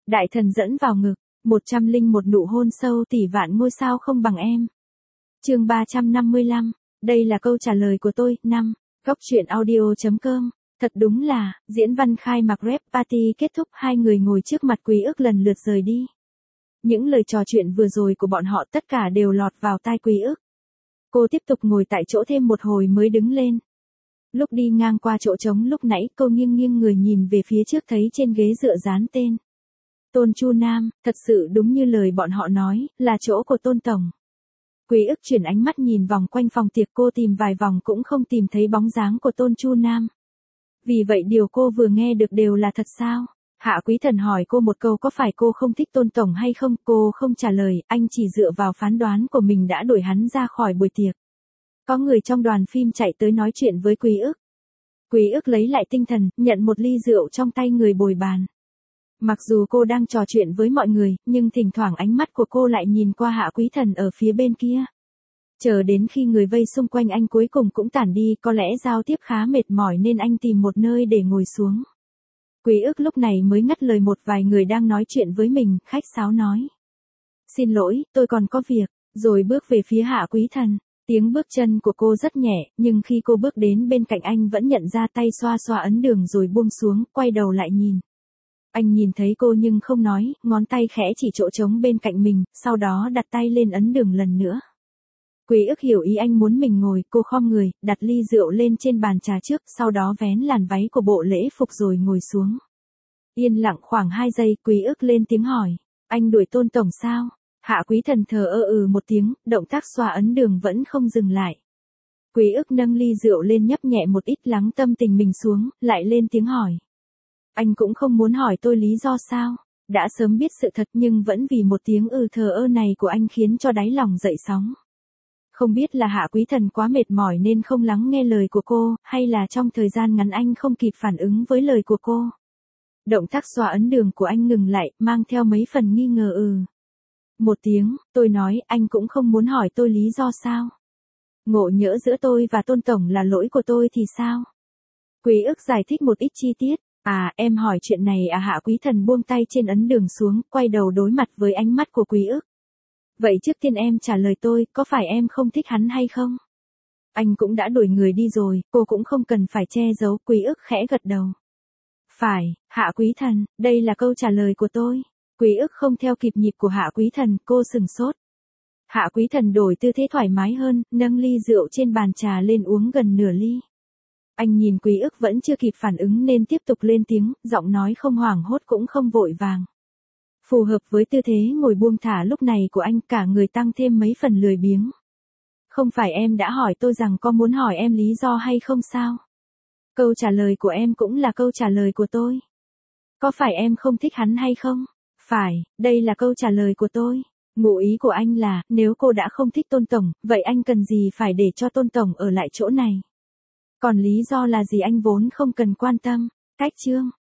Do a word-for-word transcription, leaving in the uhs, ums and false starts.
Đại thần dẫn vào ngực, một trăm linh một nụ hôn sâu tỷ vạn ngôi sao không bằng em. Chương ba trăm năm mươi lăm, đây là câu trả lời của tôi. Năm, Góc truyện audio chấm com. Thật đúng là, diễn văn khai mạc rap party kết thúc, hai người ngồi trước mặt Quý Ức lần lượt rời đi. Những lời trò chuyện vừa rồi của bọn họ tất cả đều lọt vào tai Quý Ức. Cô tiếp tục ngồi tại chỗ thêm một hồi mới đứng lên. Lúc đi ngang qua chỗ trống lúc nãy, cô nghiêng nghiêng người nhìn về phía trước thấy trên ghế dựa dán tên Tôn Chu Nam, thật sự đúng như lời bọn họ nói, là chỗ của Tôn Tổng. Quý Ức chuyển ánh mắt nhìn vòng quanh phòng tiệc, cô tìm vài vòng cũng không tìm thấy bóng dáng của Tôn Chu Nam. Vì vậy điều cô vừa nghe được đều là thật sao? Hạ Quý Thần hỏi cô một câu có phải cô không thích Tôn Tổng hay không, cô không trả lời, anh chỉ dựa vào phán đoán của mình đã đuổi hắn ra khỏi buổi tiệc. Có người trong đoàn phim chạy tới nói chuyện với Quý Ức. Quý Ức lấy lại tinh thần, nhận một ly rượu trong tay người bồi bàn. Mặc dù cô đang trò chuyện với mọi người, nhưng thỉnh thoảng ánh mắt của cô lại nhìn qua Hạ Quý Thần ở phía bên kia. Chờ đến khi người vây xung quanh anh cuối cùng cũng tản đi, có lẽ giao tiếp khá mệt mỏi nên anh tìm một nơi để ngồi xuống. Quý Ức lúc này mới ngắt lời một vài người đang nói chuyện với mình, khách sáo nói. Xin lỗi, tôi còn có việc, rồi bước về phía Hạ Quý Thần. Tiếng bước chân của cô rất nhẹ, nhưng khi cô bước đến bên cạnh anh vẫn nhận ra, tay xoa xoa ấn đường rồi buông xuống, quay đầu lại nhìn. Anh nhìn thấy cô nhưng không nói, ngón tay khẽ chỉ chỗ trống bên cạnh mình, sau đó đặt tay lên ấn đường lần nữa. Quý Ức hiểu ý anh muốn mình ngồi, cô khom người, đặt ly rượu lên trên bàn trà trước, sau đó vén làn váy của bộ lễ phục rồi ngồi xuống. Yên lặng khoảng hai giây, Quý Ức lên tiếng hỏi, anh đuổi Tôn Tổng sao? Hạ Quý Thần thờ ơ ừ một tiếng, động tác xoa ấn đường vẫn không dừng lại. Quý Ức nâng ly rượu lên nhấp nhẹ một ít, lắng tâm tình mình xuống, lại lên tiếng hỏi. Anh cũng không muốn hỏi tôi lý do sao? Đã sớm biết sự thật nhưng vẫn vì một tiếng ừ thờ ơ này của anh khiến cho đáy lòng dậy sóng. Không biết là Hạ Quý Thần quá mệt mỏi nên không lắng nghe lời của cô, hay là trong thời gian ngắn anh không kịp phản ứng với lời của cô. Động tác xoa ấn đường của anh ngừng lại, mang theo mấy phần nghi ngờ ừ. Một tiếng, tôi nói, anh cũng không muốn hỏi tôi lý do sao? Ngộ nhỡ giữa tôi và Tôn Tổng là lỗi của tôi thì sao? Quý Ức giải thích một ít chi tiết. À, em hỏi chuyện này à? Hạ Quý Thần buông tay trên ấn đường xuống, quay đầu đối mặt với ánh mắt của Quý Ức. Vậy trước tiên em trả lời tôi, có phải em không thích hắn hay không? Anh cũng đã đuổi người đi rồi, cô cũng không cần phải che giấu. Quý Ức khẽ gật đầu. Phải, Hạ Quý Thần, đây là câu trả lời của tôi. Quý Ức không theo kịp nhịp của Hạ Quý Thần, cô sừng sốt. Hạ Quý Thần đổi tư thế thoải mái hơn, nâng ly rượu trên bàn trà lên uống gần nửa ly. Anh nhìn Quý Ức vẫn chưa kịp phản ứng nên tiếp tục lên tiếng, giọng nói không hoảng hốt cũng không vội vàng. Phù hợp với tư thế ngồi buông thả lúc này của anh, cả người tăng thêm mấy phần lười biếng. Không phải em đã hỏi tôi rằng có muốn hỏi em lý do hay không sao? Câu trả lời của em cũng là câu trả lời của tôi. Có phải em không thích hắn hay không? Phải, đây là câu trả lời của tôi. Ngụ ý của anh là, nếu cô đã không thích Tôn Tổng, vậy anh cần gì phải để cho Tôn Tổng ở lại chỗ này? Còn lý do là gì anh vốn không cần quan tâm. Cách chương.